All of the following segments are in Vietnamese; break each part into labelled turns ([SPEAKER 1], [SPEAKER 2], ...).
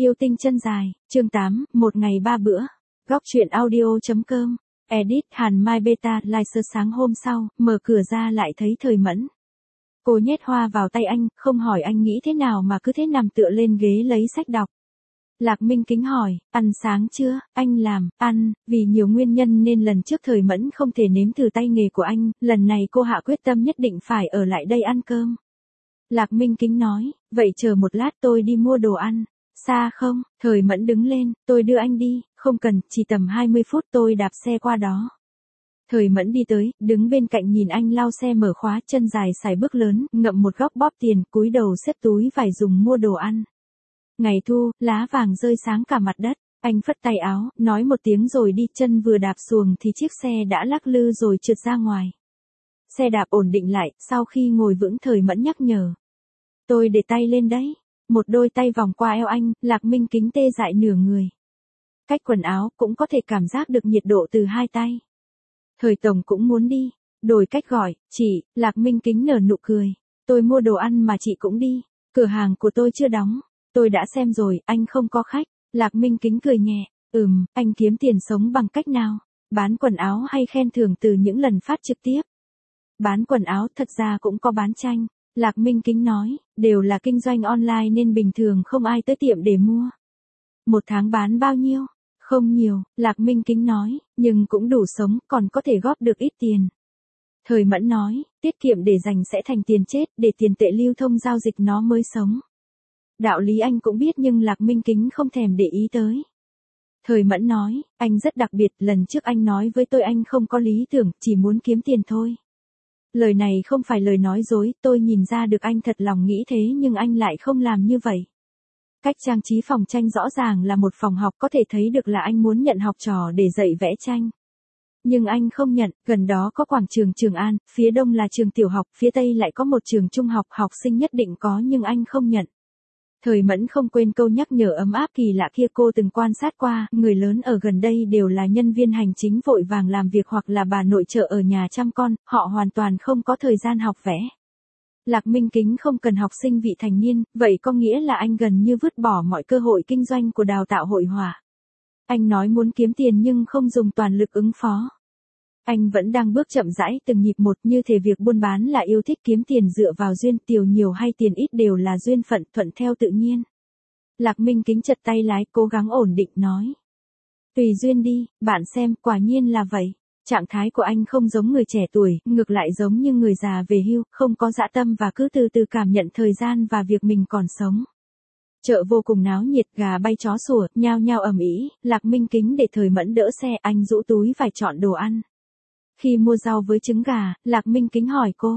[SPEAKER 1] Yêu tinh chân dài, chương 8, một ngày 3 bữa. Góc truyện audio.com. Edit Hàn Mai Beta. Live sáng hôm sau, mở cửa ra lại thấy Thời Mẫn. Cô nhét hoa vào tay anh, không hỏi anh nghĩ thế nào mà cứ thế nằm tựa lên ghế lấy sách đọc. Lạc Minh Kính hỏi, ăn sáng chưa? Anh làm, ăn, vì nhiều nguyên nhân nên lần trước Thời Mẫn không thể nếm thử tay nghề của anh, lần này cô hạ quyết tâm nhất định phải ở lại đây ăn cơm. Lạc Minh Kính nói, vậy chờ một lát tôi đi mua đồ ăn. Xa không? Thời Mẫn đứng lên, tôi đưa anh đi, không cần, chỉ tầm 20 phút tôi đạp xe qua đó. Thời Mẫn đi tới, đứng bên cạnh nhìn anh lau xe mở khóa, chân dài sải bước lớn, ngậm một góc bóp tiền, cúi đầu xếp túi vải dùng mua đồ ăn. Ngày thu, lá vàng rơi sáng cả mặt đất, anh phất tay áo, nói một tiếng rồi đi, chân vừa đạp xuồng thì chiếc xe đã lắc lư rồi trượt ra ngoài. Xe đạp ổn định lại, sau khi ngồi vững Thời Mẫn nhắc nhở. Tôi để tay lên đấy. Một đôi tay vòng qua eo anh, Lạc Minh Kính tê dại nửa người. Cách quần áo cũng có thể cảm giác được nhiệt độ từ hai tay. Thời Tổng cũng muốn đi. Đổi cách gọi, chị, Lạc Minh Kính nở nụ cười. Tôi mua đồ ăn mà chị cũng đi. Cửa hàng của tôi chưa đóng. Tôi đã xem rồi, anh không có khách. Lạc Minh Kính cười nhẹ. Anh kiếm tiền sống bằng cách nào? Bán quần áo hay khen thưởng từ những lần phát trực tiếp? Bán quần áo, thật ra cũng có bán tranh. Lạc Minh Kính nói, đều là kinh doanh online nên bình thường không ai tới tiệm để mua. Một tháng bán bao nhiêu? Không nhiều, Lạc Minh Kính nói, nhưng cũng đủ sống, còn có thể góp được ít tiền. Thời Mẫn nói, tiết kiệm để dành sẽ thành tiền chết, để tiền tệ lưu thông giao dịch nó mới sống. Đạo lý anh cũng biết nhưng Lạc Minh Kính không thèm để ý tới. Thời Mẫn nói, anh rất đặc biệt, lần trước anh nói với tôi anh không có lý tưởng, chỉ muốn kiếm tiền thôi. Lời này không phải lời nói dối, tôi nhìn ra được anh thật lòng nghĩ thế nhưng anh lại không làm như vậy. Cách trang trí phòng tranh rõ ràng là một phòng học, có thể thấy được là anh muốn nhận học trò để dạy vẽ tranh. Nhưng anh không nhận, gần đó có quảng trường Trường An, phía đông là trường tiểu học, phía tây lại có một trường trung học, học sinh nhất định có nhưng anh không nhận. Thời Mẫn không quên câu nhắc nhở ấm áp kỳ lạ kia, cô từng quan sát qua, người lớn ở gần đây đều là nhân viên hành chính vội vàng làm việc hoặc là bà nội trợ ở nhà chăm con, họ hoàn toàn không có thời gian học vẽ. Lạc Minh Kính không cần học sinh vị thành niên, vậy có nghĩa là anh gần như vứt bỏ mọi cơ hội kinh doanh của đào tạo hội họa. Anh nói muốn kiếm tiền nhưng không dùng toàn lực ứng phó. Anh vẫn đang bước chậm rãi từng nhịp một, như thể việc buôn bán là yêu thích kiếm tiền dựa vào duyên, tiền nhiều hay tiền ít đều là duyên phận, thuận theo tự nhiên. Lạc Minh Kính chật tay lái, cố gắng ổn định nói. Tùy duyên đi, bạn xem, quả nhiên là vậy. Trạng thái của anh không giống người trẻ tuổi, ngược lại giống như người già về hưu, không có dã tâm và cứ từ từ cảm nhận thời gian và việc mình còn sống. Chợ vô cùng náo nhiệt, gà bay chó sủa, nhao nhao ầm ĩ. Lạc Minh Kính để Thời Mẫn đỡ xe, anh rũ túi phải chọn đồ ăn. Khi mua rau với trứng gà, Lạc Minh Kính hỏi cô.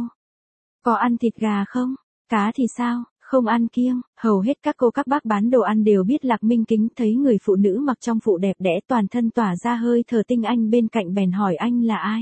[SPEAKER 1] Có ăn thịt gà không? Cá thì sao? Không ăn kiêng. Hầu hết các cô các bác bán đồ ăn đều biết Lạc Minh Kính, thấy người phụ nữ mặc trong phụ đẹp đẽ toàn thân tỏa ra hơi thở tinh anh bên cạnh bèn hỏi anh là ai.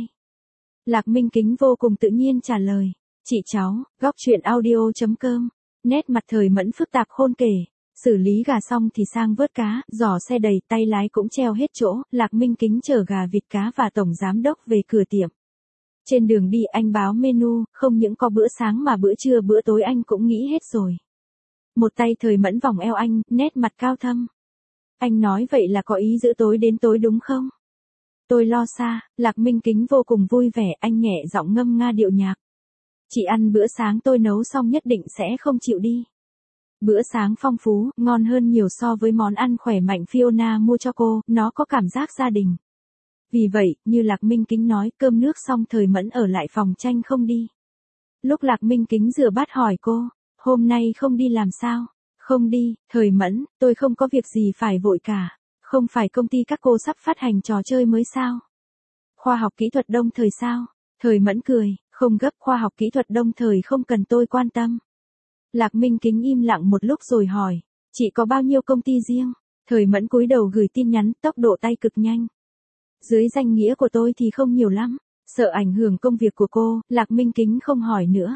[SPEAKER 1] Lạc Minh Kính vô cùng tự nhiên trả lời. Chị cháu, góc truyện audio.com. Nét mặt Thời Mẫn phức tạp khôn kể. Xử lý gà xong thì sang vớt cá, giỏ xe đầy, tay lái cũng treo hết chỗ, Lạc Minh Kính chở gà vịt cá và tổng giám đốc về cửa tiệm. Trên đường đi anh báo menu, không những có bữa sáng mà bữa trưa bữa tối anh cũng nghĩ hết rồi. Một tay Thời Mẫn vòng eo anh, nét mặt cao thâm. Anh nói vậy là có ý giữ tối đến tối đúng không? Tôi lo xa, Lạc Minh Kính vô cùng vui vẻ, anh nhẹ giọng ngâm nga điệu nhạc. Chị ăn bữa sáng tôi nấu xong nhất định sẽ không chịu đi. Bữa sáng phong phú, ngon hơn nhiều so với món ăn khỏe mạnh Fiona mua cho cô, nó có cảm giác gia đình. Vì vậy, như Lạc Minh Kính nói, cơm nước xong Thời Mẫn ở lại phòng tranh không đi. Lúc Lạc Minh Kính rửa bát hỏi cô, hôm nay không đi làm sao? Không đi, Thời Mẫn, tôi không có việc gì phải vội cả. Không phải công ty các cô sắp phát hành trò chơi mới sao? Khoa học kỹ thuật Đông Thời sao? Thời Mẫn cười, không gấp, khoa học kỹ thuật Đông Thời không cần tôi quan tâm. Lạc Minh Kính im lặng một lúc rồi hỏi, chị có bao nhiêu công ty riêng? Thời Mẫn cúi đầu gửi tin nhắn, tốc độ tay cực nhanh. Dưới danh nghĩa của tôi thì không nhiều lắm, sợ ảnh hưởng công việc của cô, Lạc Minh Kính không hỏi nữa.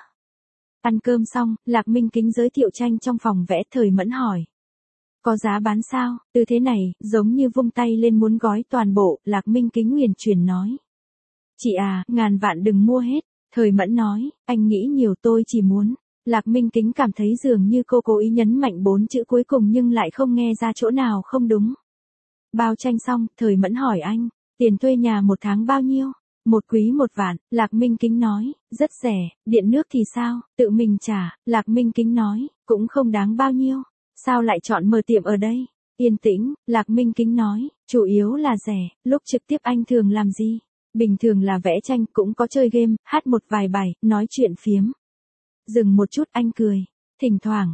[SPEAKER 1] Ăn cơm xong, Lạc Minh Kính giới thiệu tranh trong phòng vẽ, Thời Mẫn hỏi. Có giá bán sao? Tư thế này, giống như vung tay lên muốn gói toàn bộ, Lạc Minh Kính huyền chuyển nói. Chị à, ngàn vạn đừng mua hết, Thời Mẫn nói, anh nghĩ nhiều, tôi chỉ muốn Lạc Minh Kính cảm thấy dường như cô cố ý nhấn mạnh 4 chữ cuối cùng nhưng lại không nghe ra chỗ nào không đúng. Bao tranh xong, Thời Mẫn hỏi anh, tiền thuê nhà 1 tháng bao nhiêu? 1 quý 1 vạn, Lạc Minh Kính nói, rất rẻ, điện nước thì sao, tự mình trả, Lạc Minh Kính nói, cũng không đáng bao nhiêu, sao lại chọn mở tiệm ở đây? Yên tĩnh, Lạc Minh Kính nói, chủ yếu là rẻ, lúc trực tiếp anh thường làm gì? Bình thường là vẽ tranh, cũng có chơi game, hát một vài bài, nói chuyện phiếm. Dừng một chút anh cười. Thỉnh thoảng,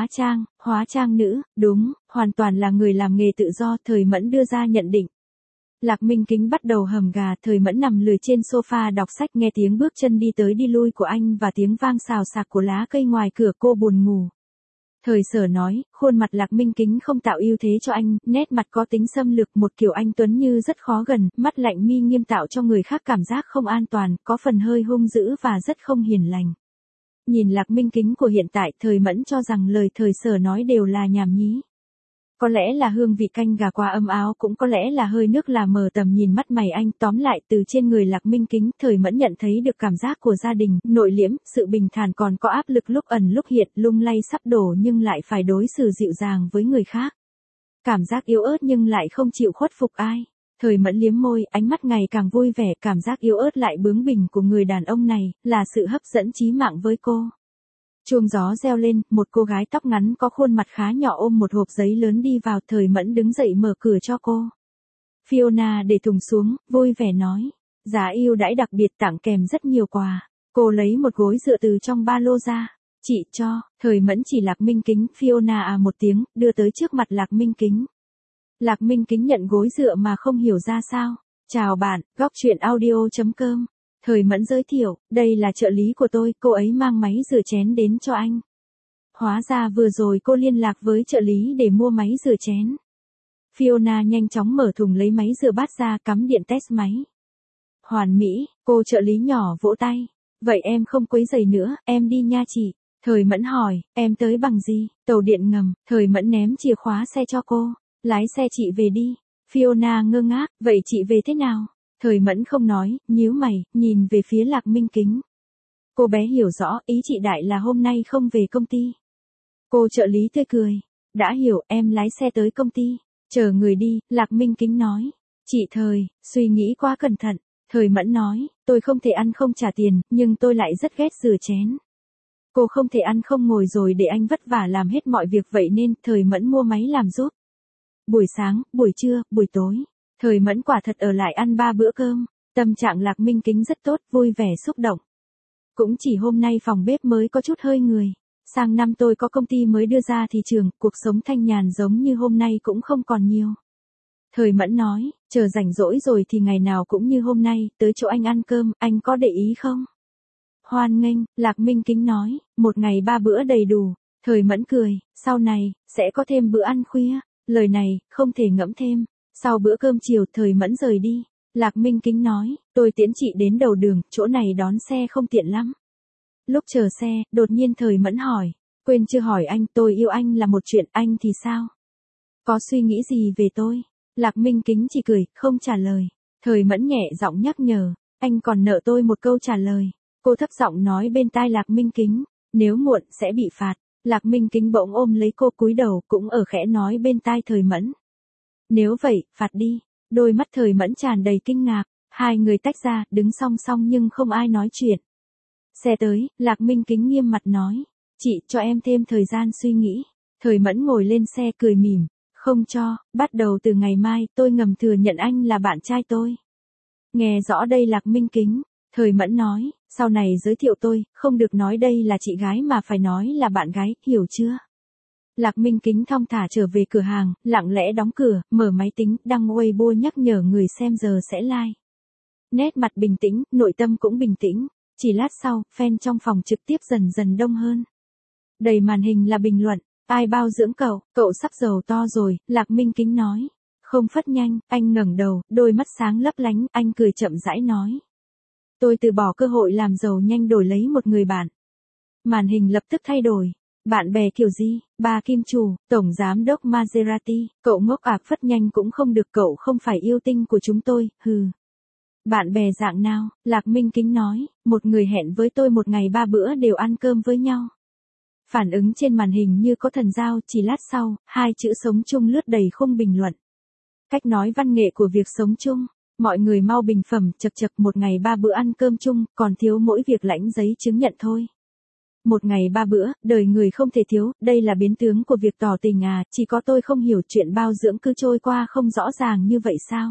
[SPEAKER 1] hóa trang nữ, đúng, hoàn toàn là người làm nghề tự do, Thời Mẫn đưa ra nhận định. Lạc Minh Kính bắt đầu hầm gà, Thời Mẫn nằm lười trên sofa đọc sách, nghe tiếng bước chân đi tới đi lui của anh và tiếng vang xào xạc của lá cây ngoài cửa, cô buồn ngủ. Thời Sở nói, khuôn mặt Lạc Minh Kính không tạo ưu thế cho anh, nét mặt có tính xâm lược, một kiểu anh tuấn như rất khó gần, mắt lạnh mi nghiêm tạo cho người khác cảm giác không an toàn, có phần hơi hung dữ và rất không hiền lành. Nhìn Lạc Minh Kính của hiện tại, Thời Mẫn cho rằng lời Thời Sở nói đều là nhảm nhí. Có lẽ là hương vị canh gà qua âm áo, cũng có lẽ là hơi nước là mờ tầm nhìn mắt mày anh. Tóm lại, từ trên người Lạc Minh Kính, Thời Mẫn nhận thấy được cảm giác của gia đình, nội liễm, sự bình thản, còn có áp lực lúc ẩn lúc hiện, lung lay sắp đổ nhưng lại phải đối xử dịu dàng với người khác. Cảm giác yếu ớt nhưng lại không chịu khuất phục ai. Thời Mẫn liếm môi, ánh mắt ngày càng vui vẻ, cảm giác yếu ớt lại bướng bỉnh của người đàn ông này, là sự hấp dẫn chí mạng với cô. Chuông gió reo lên, một cô gái tóc ngắn có khuôn mặt khá nhỏ ôm một hộp giấy lớn đi vào, Thời Mẫn đứng dậy mở cửa cho cô. Fiona để thùng xuống, vui vẻ nói, giá ưu đãi đặc biệt, tặng kèm rất nhiều quà. Cô lấy một gối dựa từ trong ba lô ra. Chị cho, Thời Mẫn chỉ Lạc Minh Kính, Fiona à một tiếng, đưa tới trước mặt Lạc Minh Kính. Lạc Minh Kính nhận gối dựa mà không hiểu ra sao. Chào bạn, góc truyện audio.com. Thời Mẫn giới thiệu, đây là trợ lý của tôi, cô ấy mang máy rửa chén đến cho anh. Hóa ra vừa rồi cô liên lạc với trợ lý để mua máy rửa chén. Fiona nhanh chóng mở thùng lấy máy rửa bát ra, cắm điện test máy. Hoàn mỹ, cô trợ lý nhỏ vỗ tay. Vậy em không quấy rầy nữa, em đi nha chị. Thời Mẫn hỏi, em tới bằng gì? Tàu điện ngầm. Thời Mẫn ném chìa khóa xe cho cô. Lái xe chị về đi. Fiona ngơ ngác, vậy chị về thế nào? Thời Mẫn không nói, nhíu mày, nhìn về phía Lạc Minh Kính. Cô bé hiểu rõ, ý chị đại là hôm nay không về công ty. Cô trợ lý tươi cười. Đã hiểu, em lái xe tới công ty. Chờ người đi, Lạc Minh Kính nói. Chị Thời, suy nghĩ quá cẩn thận. Thời Mẫn nói, tôi không thể ăn không trả tiền, nhưng tôi lại rất ghét rửa chén. Cô không thể ăn không ngồi rồi để anh vất vả làm hết mọi việc, vậy nên Thời Mẫn mua máy làm giúp. Buổi sáng, buổi trưa, buổi tối. Thời Mẫn quả thật ở lại ăn 3 bữa cơm. Tâm trạng Lạc Minh Kính rất tốt, vui vẻ xúc động. Cũng chỉ hôm nay phòng bếp mới có chút hơi người. Sang năm tôi có công ty mới đưa ra thị trường, cuộc sống thanh nhàn giống như hôm nay cũng không còn nhiều. Thời Mẫn nói, chờ rảnh rỗi rồi thì ngày nào cũng như hôm nay, tới chỗ anh ăn cơm, anh có để ý không? Hoan nghênh, Lạc Minh Kính nói, 1 ngày 3 bữa đầy đủ. Thời Mẫn cười, sau này, sẽ có thêm bữa ăn khuya. Lời này, không thể ngẫm thêm. Sau bữa cơm chiều, Thời Mẫn rời đi. Lạc Minh Kính nói, tôi tiễn chị đến đầu đường, chỗ này đón xe không tiện lắm. Lúc chờ xe, đột nhiên Thời Mẫn hỏi, quên chưa hỏi anh, tôi yêu anh là một chuyện, anh thì sao? Có suy nghĩ gì về tôi? Lạc Minh Kính chỉ cười, không trả lời. Thời Mẫn nhẹ giọng nhắc nhở, anh còn nợ tôi một câu trả lời. Cô thấp giọng nói bên tai Lạc Minh Kính, nếu muộn sẽ bị phạt. Lạc Minh Kính bỗng ôm lấy cô cúi đầu, cũng ở khẽ nói bên tai Thời Mẫn. Nếu vậy, phạt đi. Đôi mắt Thời Mẫn tràn đầy kinh ngạc. Hai người tách ra, đứng song song nhưng không ai nói chuyện. Xe tới, Lạc Minh Kính nghiêm mặt nói. Chị, cho em thêm thời gian suy nghĩ. Thời Mẫn ngồi lên xe cười mỉm. Không cho, bắt đầu từ ngày mai, tôi ngầm thừa nhận anh là bạn trai tôi. Nghe rõ đây Lạc Minh Kính. Thời Mẫn nói, sau này giới thiệu tôi, không được nói đây là chị gái mà phải nói là bạn gái, hiểu chưa? Lạc Minh Kính thong thả trở về cửa hàng, lặng lẽ đóng cửa, mở máy tính, đăng Weibo nhắc nhở người xem giờ sẽ like. Nét mặt bình tĩnh, nội tâm cũng bình tĩnh. Chỉ lát sau, fan trong phòng trực tiếp dần dần đông hơn. Đầy màn hình là bình luận, ai bao dưỡng cậu sắp giàu to rồi, Lạc Minh Kính nói. Không phất nhanh, anh ngẩng đầu, đôi mắt sáng lấp lánh, anh cười chậm rãi nói. Tôi từ bỏ cơ hội làm giàu nhanh đổi lấy một người bạn. Màn hình lập tức thay đổi. Bạn bè kiểu gì? Bà Kim Chủ, Tổng Giám đốc Maserati, cậu ngốc ạc phất nhanh cũng không được, cậu không phải yêu tinh của chúng tôi, hừ. Bạn bè dạng nào? Lạc Minh Kính nói, một người hẹn với tôi 1 ngày 3 bữa đều ăn cơm với nhau. Phản ứng trên màn hình như có thần giao, chỉ lát sau, hai chữ sống chung lướt đầy khung bình luận. Cách nói văn nghệ của việc sống chung. Mọi người mau bình phẩm, chật chật, một ngày 3 bữa ăn cơm chung, còn thiếu mỗi việc lãnh giấy chứng nhận thôi. Một ngày 3 bữa, đời người không thể thiếu, đây là biến tướng của việc tỏ tình à, chỉ có tôi không hiểu chuyện bao dưỡng cứ trôi qua không rõ ràng như vậy sao?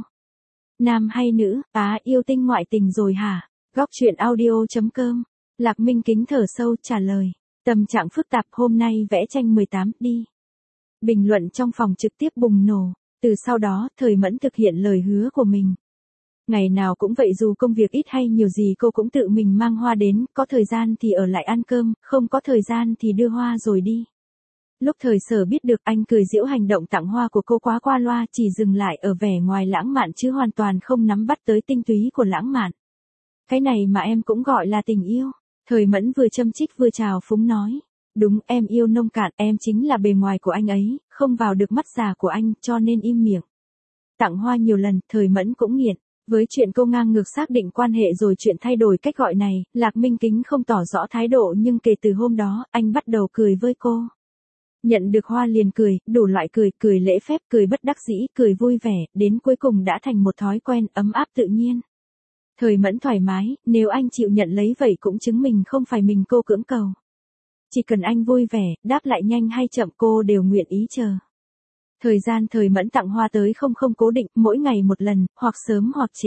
[SPEAKER 1] Nam hay nữ, yêu tinh ngoại tình rồi hả? Góc chuyện audio.com. Lạc Minh Kính thở sâu trả lời. Tâm trạng phức tạp, hôm nay vẽ tranh 18, đi. Bình luận trong phòng trực tiếp bùng nổ. Từ sau đó, Thời Mẫn thực hiện lời hứa của mình. Ngày nào cũng vậy, dù công việc ít hay nhiều gì cô cũng tự mình mang hoa đến, có thời gian thì ở lại ăn cơm, không có thời gian thì đưa hoa rồi đi. Lúc Thời Sở biết được anh cười giễu hành động tặng hoa của cô quá qua loa, chỉ dừng lại ở vẻ ngoài lãng mạn chứ hoàn toàn không nắm bắt tới tinh túy của lãng mạn. Cái này mà em cũng gọi là tình yêu. Thời Mẫn vừa châm chích vừa chào phúng nói. Đúng, em yêu nông cạn, em chính là bề ngoài của anh ấy, không vào được mắt già của anh, cho nên im miệng. Tặng hoa nhiều lần, Thời Mẫn cũng nghiện. Với chuyện cô ngang ngược xác định quan hệ rồi chuyện thay đổi cách gọi này, Lạc Minh Kính không tỏ rõ thái độ, nhưng kể từ hôm đó, anh bắt đầu cười với cô. Nhận được hoa liền cười, đủ loại cười, cười lễ phép, cười bất đắc dĩ, cười vui vẻ, đến cuối cùng đã thành một thói quen ấm áp tự nhiên. Thời Mẫn thoải mái, nếu anh chịu nhận lấy vậy cũng chứng minh không phải mình cô cưỡng cầu. Chỉ cần anh vui vẻ, đáp lại nhanh hay chậm cô đều nguyện ý chờ. Thời gian Thời Mẫn tặng hoa tới không cố định, mỗi ngày một lần, hoặc sớm hoặc trễ.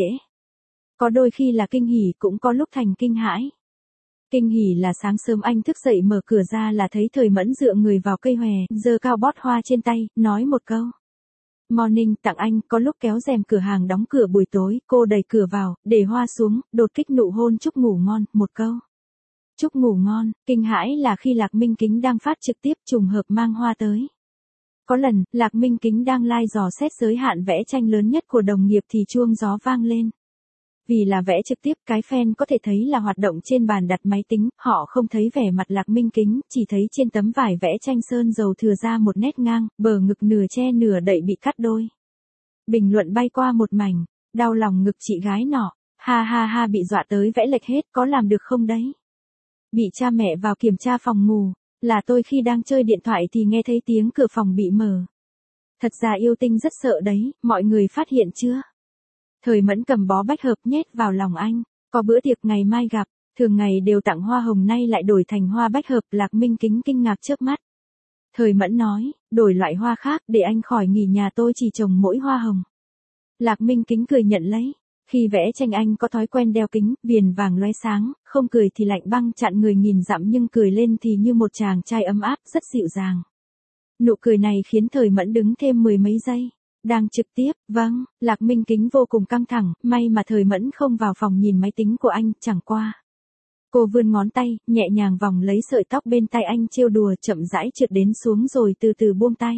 [SPEAKER 1] Có đôi khi là kinh hỉ, cũng có lúc thành kinh hãi. Kinh hỉ là sáng sớm anh thức dậy mở cửa ra là thấy Thời Mẫn dựa người vào cây hòe, giơ cao bót hoa trên tay, nói một câu. Morning, tặng anh. Có lúc kéo rèm cửa hàng đóng cửa buổi tối, cô đẩy cửa vào, để hoa xuống, đột kích nụ hôn chúc ngủ ngon, một câu. Chúc ngủ ngon. Kinh hãi là khi Lạc Minh Kính đang phát trực tiếp trùng hợp mang hoa tới. Có lần, Lạc Minh Kính đang live dò xét giới hạn vẽ tranh lớn nhất của đồng nghiệp thì chuông gió vang lên. Vì là vẽ trực tiếp, cái fan có thể thấy là hoạt động trên bàn đặt máy tính, họ không thấy vẻ mặt Lạc Minh Kính, chỉ thấy trên tấm vải vẽ tranh sơn dầu thừa ra một nét ngang, bờ ngực nửa che nửa đậy bị cắt đôi. Bình luận bay qua một mảnh, đau lòng ngực chị gái nọ, ha ha ha, bị dọa tới vẽ lệch hết, có làm được không đấy? Bị cha mẹ vào kiểm tra phòng ngủ, là tôi khi đang chơi điện thoại thì nghe thấy tiếng cửa phòng bị mở. Thật ra yêu tinh rất sợ đấy, mọi người phát hiện chưa? Thời Mẫn cầm bó bách hợp nhét vào lòng anh, có bữa tiệc ngày mai gặp, thường ngày đều tặng hoa hồng nay lại đổi thành hoa bách hợp. Lạc Minh Kính kinh ngạc chớp mắt. Thời Mẫn nói, đổi loại hoa khác để anh khỏi nghỉ, nhà tôi chỉ trồng mỗi hoa hồng. Lạc Minh Kính cười nhận lấy. Khi vẽ tranh anh có thói quen đeo kính, viền vàng lóe sáng, không cười thì lạnh băng chặn người nghìn dặm, nhưng cười lên thì như một chàng trai ấm áp, rất dịu dàng. Nụ cười này khiến Thời Mẫn đứng thêm mười mấy giây. Đang trực tiếp, vâng, Lạc Minh Kính vô cùng căng thẳng, may mà Thời Mẫn không vào phòng nhìn máy tính của anh, chẳng qua. Cô vươn ngón tay, nhẹ nhàng vòng lấy sợi tóc bên tay anh trêu đùa, chậm rãi trượt đến xuống rồi từ từ buông tay.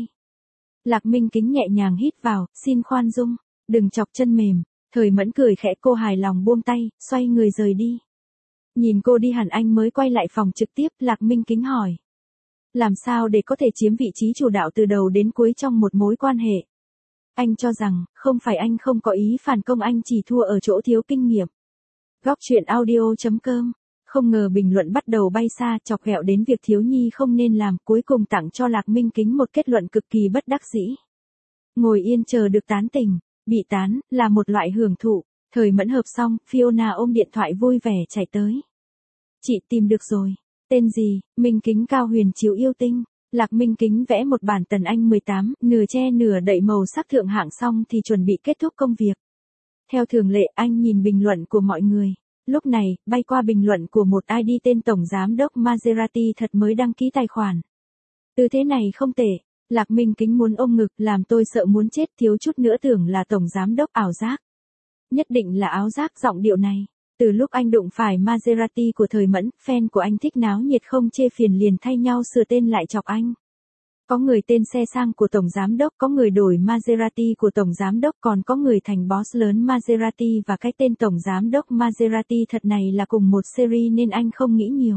[SPEAKER 1] Lạc Minh Kính nhẹ nhàng hít vào, xin khoan dung, đừng chọc chân mềm. Thời Mẫn cười khẽ, cô hài lòng buông tay, xoay người rời đi. Nhìn cô đi hẳn anh mới quay lại phòng trực tiếp, Lạc Minh Kính hỏi. Làm sao để có thể chiếm vị trí chủ đạo từ đầu đến cuối trong một mối quan hệ? Anh cho rằng, không phải anh không có ý phản công, anh chỉ thua ở chỗ thiếu kinh nghiệm. Góc chuyện audio.com. Không ngờ bình luận bắt đầu bay xa, chọc ghẹo đến việc thiếu nhi không nên làm, cuối cùng tặng cho Lạc Minh Kính một kết luận cực kỳ bất đắc dĩ. Ngồi yên chờ được tán tỉnh, bị tán, là một loại hưởng thụ. Thời Mẫn hợp xong, Fiona ôm điện thoại vui vẻ chạy tới. Chị tìm được rồi. Tên gì? Minh Kính Cao Huyền Chiếu Yêu Tinh. Lạc Minh Kính vẽ một bản Tần Anh 18, nửa che nửa đậy màu sắc thượng hạng xong thì chuẩn bị kết thúc công việc. Theo thường lệ, anh nhìn bình luận của mọi người. Lúc này, bay qua bình luận của một ID tên Tổng Giám đốc Maserati thật mới đăng ký tài khoản. Tư thế này không tệ. Lạc Minh Kính muốn ôm ngực, làm tôi sợ muốn chết, thiếu chút nữa tưởng là Tổng Giám đốc ảo giác. Nhất định là áo giác giọng điệu này. Từ lúc anh đụng phải Maserati của Thời Mẫn, fan của anh thích náo nhiệt không chê phiền liền thay nhau sửa tên lại chọc anh. Có người tên xe sang của Tổng Giám đốc, có người đổi Maserati của Tổng Giám đốc, còn có người thành boss lớn Maserati, và cái tên Tổng Giám đốc Maserati thật này là cùng một series nên anh không nghĩ nhiều.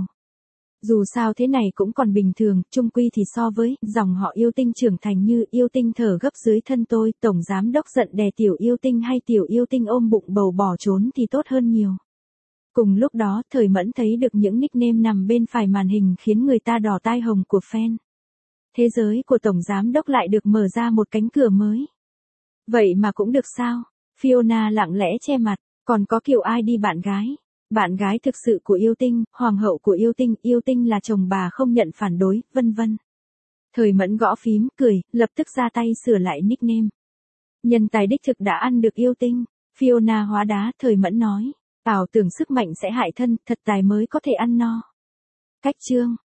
[SPEAKER 1] Dù sao thế này cũng còn bình thường, chung quy thì so với dòng họ yêu tinh trưởng thành như yêu tinh thở gấp dưới thân tôi, Tổng Giám đốc giận đè tiểu yêu tinh hay tiểu yêu tinh ôm bụng bầu bỏ trốn thì tốt hơn nhiều. Cùng lúc đó, Thời Mẫn thấy được những nickname nằm bên phải màn hình khiến người ta đỏ tai hồng của fan. Thế giới của Tổng Giám Đốc lại được mở ra một cánh cửa mới. Vậy mà cũng được sao? Fiona lặng lẽ che mặt, còn có Kiều ID bạn gái. Bạn gái thực sự của Yêu Tinh, hoàng hậu của Yêu Tinh là chồng bà không nhận phản đối, vân vân. Thời Mẫn gõ phím, cười, lập tức ra tay sửa lại nickname. Nhân tài đích thực đã ăn được Yêu Tinh. Fiona hóa đá, Thời Mẫn nói. Ảo tưởng sức mạnh sẽ hại thân, thật tài mới có thể ăn no. Cách chương